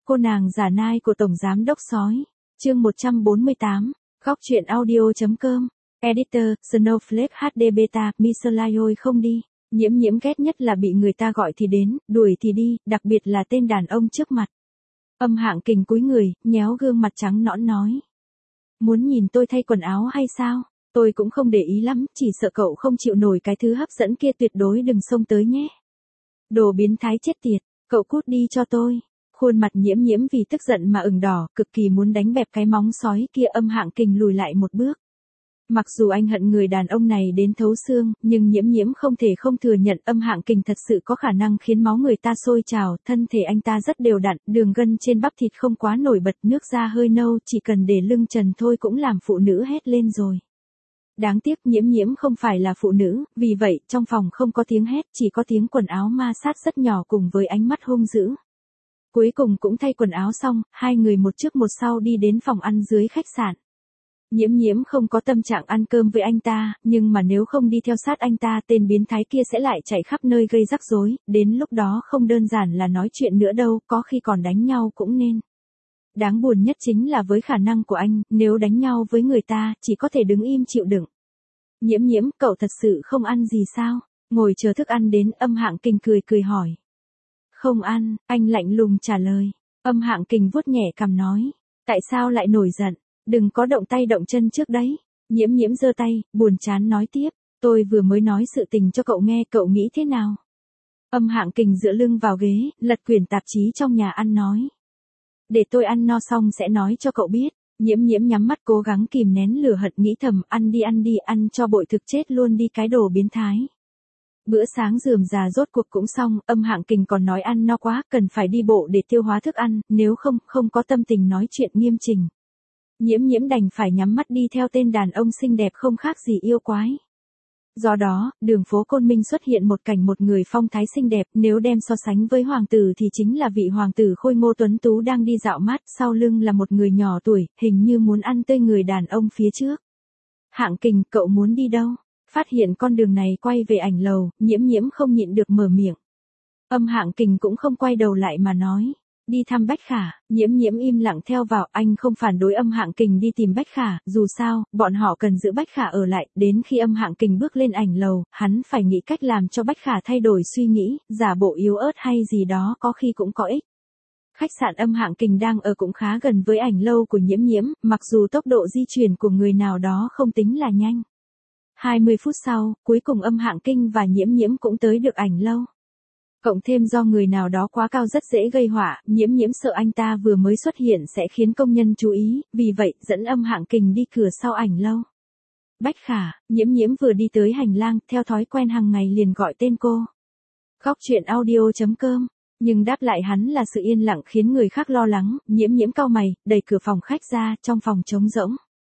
Cô nàng giả nai của Tổng Giám Đốc Sói. Chương 148. Góc truyện audio.com. Editor, Snowflake HD Beta, Mislayoi không đi. Nhiễm ghét nhất là bị người ta gọi thì đến, đuổi thì đi, đặc biệt là tên đàn ông trước mặt. Âm Hạng Kình cúi người, nhéo gương mặt trắng nõn nói. Muốn nhìn tôi thay quần áo hay sao? Tôi cũng không để ý lắm, chỉ sợ cậu không chịu nổi cái thứ hấp dẫn kia, tuyệt đối đừng xông tới nhé. Đồ biến thái chết tiệt, cậu cút đi cho tôi. Khuôn mặt nhiễm vì tức giận mà ửng đỏ, cực kỳ muốn đánh bẹp cái móng sói kia. Âm Hạng Kình lùi lại một bước. Mặc dù anh hận người đàn ông này đến thấu xương, nhưng nhiễm không thể không thừa nhận Âm Hạng Kình thật sự có khả năng khiến máu người ta sôi trào. Thân thể anh ta rất đều đặn, đường gân trên bắp thịt không quá nổi bật, nước da hơi nâu, chỉ cần để lưng trần thôi cũng làm phụ nữ hét lên rồi. Đáng tiếc nhiễm không phải là phụ nữ, vì vậy trong phòng không có tiếng hét, chỉ có tiếng quần áo ma sát rất nhỏ cùng với ánh mắt hung dữ. Cuối cùng cũng thay quần áo xong, hai người một trước một sau đi đến phòng ăn dưới khách sạn. Nhiễm không có tâm trạng ăn cơm với anh ta, nhưng mà nếu không đi theo sát anh ta, tên biến thái kia sẽ lại chạy khắp nơi gây rắc rối, đến lúc đó không đơn giản là nói chuyện nữa đâu, có khi còn đánh nhau cũng nên. Đáng buồn nhất chính là với khả năng của anh, nếu đánh nhau với người ta, chỉ có thể đứng im chịu đựng. Nhiễm, cậu thật sự không ăn gì sao? Ngồi chờ thức ăn đến, Âm Hạng Kình cười hỏi. Không ăn, anh lạnh lùng trả lời. Âm Hạng Kình vuốt nhẹ cằm nói. Tại sao lại nổi giận? Đừng có động tay động chân trước đấy. Nhiễm giơ tay, buồn chán nói tiếp. Tôi vừa mới nói sự tình cho cậu nghe, cậu nghĩ thế nào? Âm Hạng Kình dựa lưng vào ghế, lật quyển tạp chí trong nhà ăn nói. Để tôi ăn no xong sẽ nói cho cậu biết. Nhiễm nhắm mắt cố gắng kìm nén lửa hận, nghĩ thầm ăn đi, ăn cho bội thực chết luôn đi cái đồ biến thái. Bữa sáng rườm rà rốt cuộc cũng xong, Âm Hạng Kình còn nói ăn no quá, cần phải đi bộ để tiêu hóa thức ăn, nếu không có tâm tình nói chuyện nghiêm chỉnh. Nhiễm đành phải nhắm mắt đi theo tên đàn ông xinh đẹp không khác gì yêu quái. Do đó, đường phố Côn Minh xuất hiện một cảnh một người phong thái xinh đẹp, nếu đem so sánh với hoàng tử thì chính là vị hoàng tử khôi ngô tuấn tú đang đi dạo mát, sau lưng là một người nhỏ tuổi, hình như muốn ăn tươi người đàn ông phía trước. Hạng Kình, cậu muốn đi đâu? Phát hiện con đường này quay về ảnh lầu, nhiễm không nhịn được mở miệng. Âm Hạng Kình cũng không quay đầu lại mà nói. Đi thăm Bách Khả. Nhiễm im lặng theo vào, anh không phản đối Âm Hạng Kình đi tìm Bách Khả, dù sao, bọn họ cần giữ Bách Khả ở lại, đến khi Âm Hạng Kình bước lên ảnh lầu, hắn phải nghĩ cách làm cho Bách Khả thay đổi suy nghĩ, giả bộ yếu ớt hay gì đó có khi cũng có ích. Khách sạn Âm Hạng Kình đang ở cũng khá gần với ảnh lâu của nhiễm, mặc dù tốc độ di chuyển của người nào đó không tính là nhanh. 20 phút sau, cuối cùng Âm Hạng Kình và nhiễm cũng tới được ảnh lâu. Cộng thêm do người nào đó quá cao rất dễ gây họa, nhiễm sợ anh ta vừa mới xuất hiện sẽ khiến công nhân chú ý, vì vậy dẫn Âm Hạng Kình đi cửa sau ảnh lâu. Bách Khả, nhiễm vừa đi tới hành lang, theo thói quen hàng ngày liền gọi tên cô. Góc truyện audio.com, nhưng đáp lại hắn là sự yên lặng khiến người khác lo lắng. Nhiễm cau mày, đẩy cửa phòng khách ra, trong phòng trống rỗng.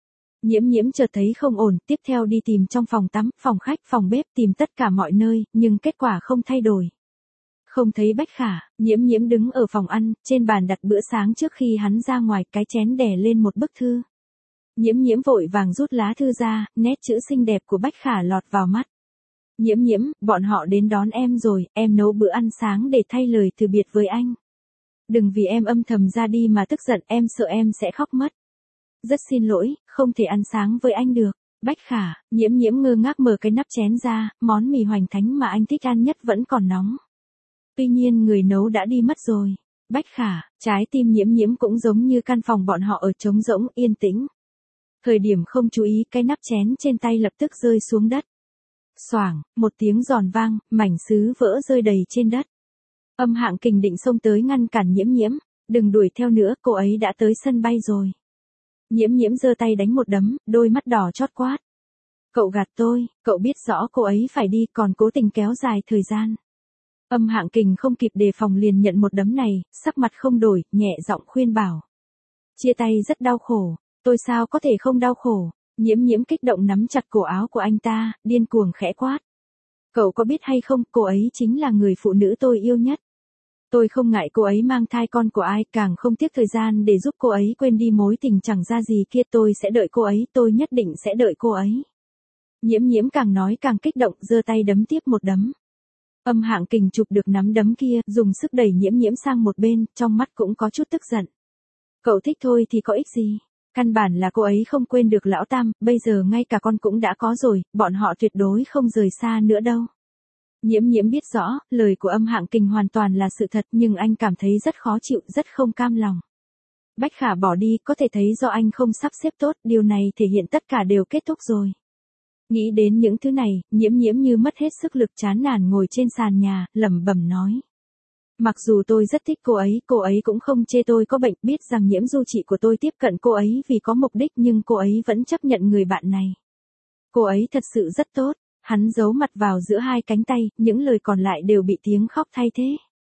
Nhiễm chợt thấy không ổn, tiếp theo đi tìm trong phòng tắm, phòng khách, phòng bếp, tìm tất cả mọi nơi, nhưng kết quả không thay đổi. Không thấy Bách Khả, nhiễm đứng ở phòng ăn, trên bàn đặt bữa sáng trước khi hắn ra ngoài, cái chén đè lên một bức thư. Nhiễm vội vàng rút lá thư ra, nét chữ xinh đẹp của Bách Khả lọt vào mắt. Nhiễm, bọn họ đến đón em rồi, em nấu bữa ăn sáng để thay lời từ biệt với anh. Đừng vì em âm thầm ra đi mà tức giận, em sợ em sẽ khóc mất. Rất xin lỗi, không thể ăn sáng với anh được. Bách Khả, nhiễm ngơ ngác mở cái nắp chén ra, món mì hoành thánh mà anh thích ăn nhất vẫn còn nóng. Tuy nhiên người nấu đã đi mất rồi. Bách Khả, trái tim nhiễm cũng giống như căn phòng bọn họ ở trống rỗng, yên tĩnh. Thời điểm không chú ý, cái nắp chén trên tay lập tức rơi xuống đất. Xoảng, một tiếng giòn vang, mảnh sứ vỡ rơi đầy trên đất. Âm Hạng Kình định xông tới ngăn cản nhiễm, đừng đuổi theo nữa, cô ấy đã tới sân bay rồi. Nhiễm giơ tay đánh một đấm, đôi mắt đỏ chót quát. Cậu gạt tôi, cậu biết rõ cô ấy phải đi còn cố tình kéo dài thời gian. Âm Hạng Kình không kịp đề phòng liền nhận một đấm này, sắc mặt không đổi, nhẹ giọng khuyên bảo. Chia tay rất đau khổ, tôi sao có thể không đau khổ. Nhiễm kích động nắm chặt cổ áo của anh ta, điên cuồng khẽ quát. Cậu có biết hay không, cô ấy chính là người phụ nữ tôi yêu nhất. Tôi không ngại cô ấy mang thai con của ai, càng không tiếc thời gian để giúp cô ấy quên đi mối tình chẳng ra gì kia, tôi sẽ đợi cô ấy, tôi nhất định sẽ đợi cô ấy. Nhiễm càng nói càng kích động, giơ tay đấm tiếp một đấm. Âm Hạng Kình chụp được nắm đấm kia, dùng sức đẩy Nhiễm Nhiễm sang một bên, trong mắt cũng có chút tức giận. Cậu thích thôi thì có ích gì? Căn bản là cô ấy không quên được lão tam, bây giờ ngay cả con cũng đã có rồi, bọn họ tuyệt đối không rời xa nữa đâu. Nhiễm Nhiễm biết rõ, lời của Âm Hạng Kình hoàn toàn là sự thật, nhưng anh cảm thấy rất khó chịu, rất không cam lòng. Bách Khả bỏ đi, có thể thấy do anh không sắp xếp tốt, điều này thể hiện tất cả đều kết thúc rồi. Nghĩ đến những thứ này, Nhiễm Nhiễm như mất hết sức lực, chán nản ngồi trên sàn nhà, lẩm bẩm nói. Mặc dù tôi rất thích cô ấy cũng không chê tôi có bệnh, biết rằng Nhiễm Du chị của tôi tiếp cận cô ấy vì có mục đích, nhưng cô ấy vẫn chấp nhận người bạn này. Cô ấy thật sự rất tốt. Hắn giấu mặt vào giữa hai cánh tay, những lời còn lại đều bị tiếng khóc thay thế.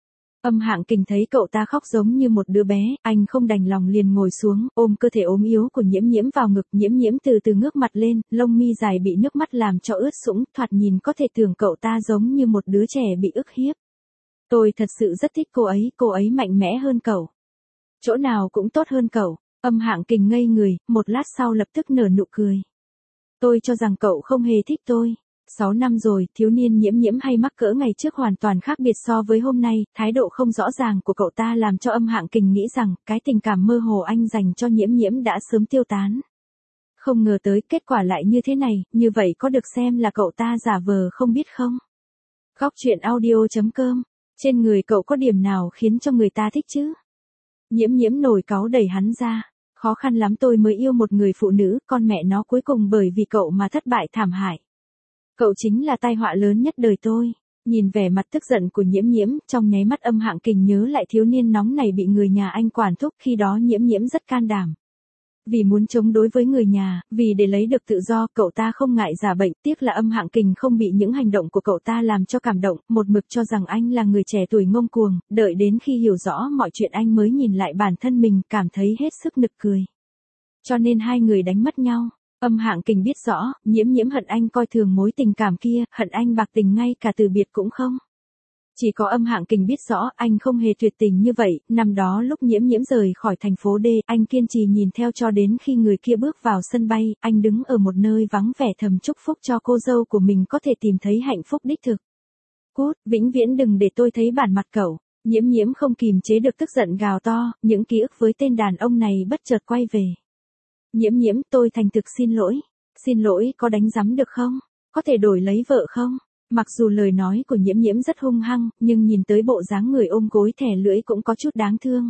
Âm Hạng Kình thấy cậu ta khóc giống như một đứa bé, anh không đành lòng liền ngồi xuống, ôm cơ thể ốm yếu của Nhiễm Nhiễm vào ngực. Nhiễm Nhiễm từ từ ngước mặt lên, lông mi dài bị nước mắt làm cho ướt sũng, thoạt nhìn có thể tưởng cậu ta giống như một đứa trẻ bị ức hiếp. Tôi thật sự rất thích cô ấy mạnh mẽ hơn cậu. Chỗ nào cũng tốt hơn cậu. Âm Hạng Kình ngây người, một lát sau lập tức nở nụ cười. Tôi cho rằng cậu không hề thích tôi. 6 năm rồi, thiếu niên Nhiễm Nhiễm hay mắc cỡ ngày trước hoàn toàn khác biệt so với hôm nay, thái độ không rõ ràng của cậu ta làm cho Âm Hạng Kình nghĩ rằng, cái tình cảm mơ hồ anh dành cho Nhiễm Nhiễm đã sớm tiêu tán. Không ngờ tới kết quả lại như thế này, như vậy có được xem là cậu ta giả vờ không biết không? Góc truyện audio.com. Trên người cậu có điểm nào khiến cho người ta thích chứ? Nhiễm Nhiễm nổi cáu đẩy hắn ra. Khó khăn lắm tôi mới yêu một người phụ nữ, con mẹ nó cuối cùng bởi vì cậu mà thất bại thảm hại. Cậu chính là tai họa lớn nhất đời tôi. Nhìn vẻ mặt tức giận của Nhiễm Nhiễm, trong nháy mắt Âm Hạng Kình nhớ lại thiếu niên nóng này bị người nhà anh quản thúc, khi đó Nhiễm Nhiễm rất can đảm. Vì muốn chống đối với người nhà, vì để lấy được tự do, cậu ta không ngại giả bệnh, tiếc là Âm Hạng Kình không bị những hành động của cậu ta làm cho cảm động, một mực cho rằng anh là người trẻ tuổi ngông cuồng, đợi đến khi hiểu rõ mọi chuyện anh mới nhìn lại bản thân mình, cảm thấy hết sức nực cười. Cho nên hai người đánh mất nhau. Âm Hạng Kình biết rõ, Nhiễm Nhiễm hận anh coi thường mối tình cảm kia, hận anh bạc tình ngay cả từ biệt cũng không. Chỉ có Âm Hạng Kình biết rõ anh không hề tuyệt tình như vậy, năm đó lúc Nhiễm Nhiễm rời khỏi thành phố D, anh kiên trì nhìn theo cho đến khi người kia bước vào sân bay, anh đứng ở một nơi vắng vẻ thầm chúc phúc cho cô dâu của mình có thể tìm thấy hạnh phúc đích thực. Cút, vĩnh viễn đừng để tôi thấy bản mặt cậu. Nhiễm Nhiễm không kìm chế được tức giận gào to, những ký ức với tên đàn ông này bất chợt quay về. Nhiễm Nhiễm, tôi thành thực xin lỗi. Xin lỗi có đánh rắm được không? Có thể đổi lấy vợ không? Mặc dù lời nói của Nhiễm Nhiễm rất hung hăng, nhưng nhìn tới bộ dáng người ôm gối thẻ lưỡi cũng có chút đáng thương.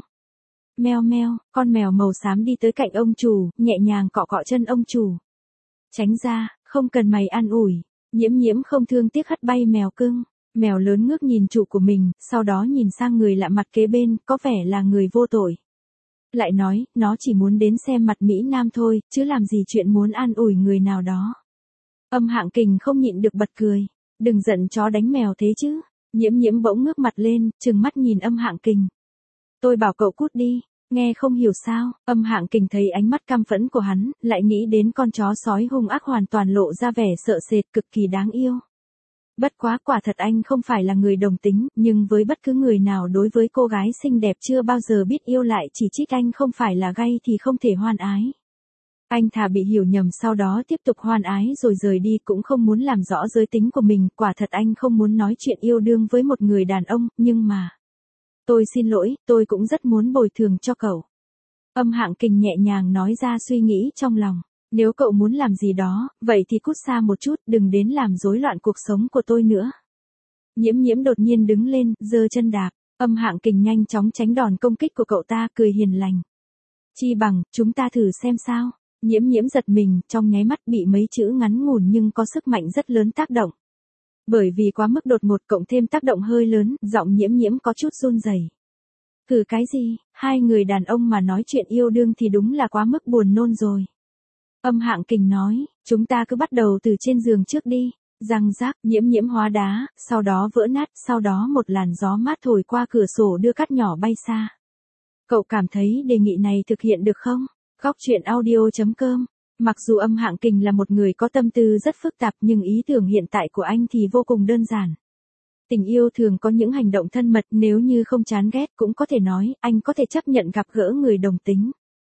Meo meo, con mèo màu xám đi tới cạnh ông chủ, nhẹ nhàng cọ cọ chân ông chủ. Tránh ra, không cần mày an ủi. Nhiễm Nhiễm không thương tiếc hất bay mèo cưng. Mèo lớn ngước nhìn chủ của mình, sau đó nhìn sang người lạ mặt kế bên, có vẻ là người vô tội. Lại nói, nó chỉ muốn đến xem mặt Mỹ Nam thôi, chứ làm gì chuyện muốn an ủi người nào đó. Âm Hạng Kình không nhịn được bật cười. Đừng giận chó đánh mèo thế chứ. Nhiễm Nhiễm bỗng ngước mặt lên, trừng mắt nhìn Âm Hạng Kình. Tôi bảo cậu cút đi, nghe không hiểu sao. Âm Hạng Kình thấy ánh mắt căm phẫn của hắn, lại nghĩ đến con chó sói hung ác hoàn toàn lộ ra vẻ sợ sệt cực kỳ đáng yêu. Bất quá quả thật anh không phải là người đồng tính, nhưng với bất cứ người nào đối với cô gái xinh đẹp chưa bao giờ biết yêu lại chỉ trích anh không phải là gay thì không thể hoan ái. Anh thà bị hiểu nhầm sau đó tiếp tục hoan ái rồi rời đi cũng không muốn làm rõ giới tính của mình, quả thật anh không muốn nói chuyện yêu đương với một người đàn ông, nhưng mà... Tôi xin lỗi, tôi cũng rất muốn bồi thường cho cậu. Âm Hạng Kình nhẹ nhàng nói ra suy nghĩ trong lòng. Nếu cậu muốn làm gì đó, vậy thì cút xa một chút, đừng đến làm rối loạn cuộc sống của tôi nữa. Nhiễm Nhiễm đột nhiên đứng lên, giơ chân đạp. Âm Hạng Kình nhanh chóng tránh đòn công kích của cậu ta, cười hiền lành. Chi bằng, chúng ta thử xem sao. Nhiễm Nhiễm giật mình, trong nháy mắt bị mấy chữ ngắn ngủn nhưng có sức mạnh rất lớn tác động. Bởi vì quá mức đột ngột cộng thêm tác động hơi lớn, giọng Nhiễm Nhiễm có chút run rẩy. Thử cái gì, hai người đàn ông mà nói chuyện yêu đương thì đúng là quá mức buồn nôn rồi. Âm Hạng Kình nói, chúng ta cứ bắt đầu từ trên giường trước đi. Răng rác, Nhiễm Nhiễm hóa đá, sau đó vỡ nát, sau đó một làn gió mát thổi qua cửa sổ đưa cát nhỏ bay xa. Cậu cảm thấy đề nghị này thực hiện được không? Góc truyện audio.com. Mặc dù Âm Hạng Kình là một người có tâm tư rất phức tạp nhưng ý tưởng hiện tại của anh thì vô cùng đơn giản. Tình yêu thường có những hành động thân mật, nếu như không chán ghét cũng có thể nói, anh có thể chấp nhận gặp gỡ người đồng tính.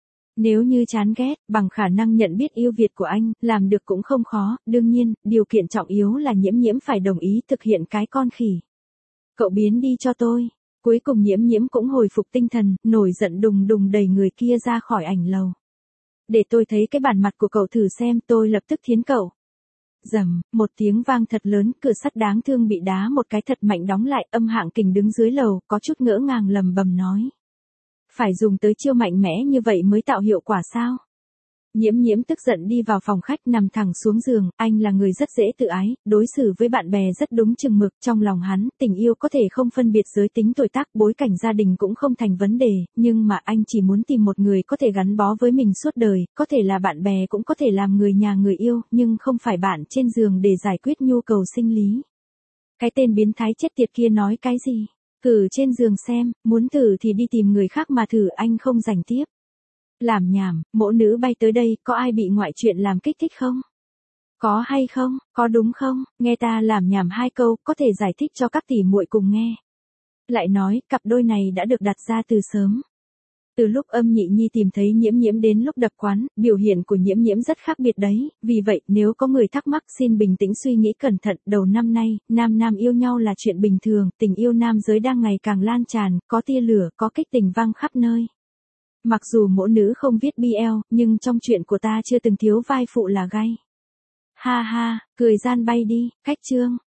Nếu như chán ghét, bằng khả năng nhận biết yêu Việt của anh, làm được cũng không khó, đương nhiên, điều kiện trọng yếu là Nhiễm Nhiễm phải đồng ý thực hiện cái con khỉ. Cậu biến đi cho tôi. Cuối cùng Nhiễm Nhiễm cũng hồi phục tinh thần, nổi giận đùng đùng đẩy người kia ra khỏi ảnh lầu. Để tôi thấy cái bản mặt của cậu thử xem, tôi lập tức thiến cậu. Rầm, một tiếng vang thật lớn, cửa sắt đáng thương bị đá một cái thật mạnh đóng lại, Âm Hạng Kình đứng dưới lầu, có chút ngỡ ngàng lầm bầm nói. Phải dùng tới chiêu mạnh mẽ như vậy mới tạo hiệu quả sao? Nhiễm Nhiễm tức giận đi vào phòng khách nằm thẳng xuống giường, anh là người rất dễ tự ái, đối xử với bạn bè rất đúng chừng mực, trong lòng hắn, tình yêu có thể không phân biệt giới tính tuổi tác, bối cảnh gia đình cũng không thành vấn đề, nhưng mà anh chỉ muốn tìm một người có thể gắn bó với mình suốt đời, có thể là bạn bè cũng có thể làm người nhà người yêu, nhưng không phải bạn trên giường để giải quyết nhu cầu sinh lý. Cái tên biến thái chết tiệt kia nói cái gì? Thử trên giường xem, muốn thử thì đi tìm người khác mà thử, anh không rảnh tiếp. Làm nhảm, mỗ nữ bay tới đây, có ai bị ngoại chuyện làm kích thích không? Có hay không, có đúng không? Nghe ta làm nhảm 2 câu, có thể giải thích cho các tỷ muội cùng nghe. Lại nói, cặp đôi này đã được đặt ra từ sớm. Từ lúc Âm Nhị Nhi tìm thấy Nhiễm Nhiễm đến lúc đập quán, biểu hiện của Nhiễm Nhiễm rất khác biệt đấy, vì vậy nếu có người thắc mắc xin bình tĩnh suy nghĩ cẩn thận, đầu năm nay, nam yêu nhau là chuyện bình thường, tình yêu nam giới đang ngày càng lan tràn, có tia lửa, có kích tình vang khắp nơi. Mặc dù mỗ nữ không viết BL, nhưng trong chuyện của ta chưa từng thiếu vai phụ là gay. Ha ha, cười gian bay đi, cách chương.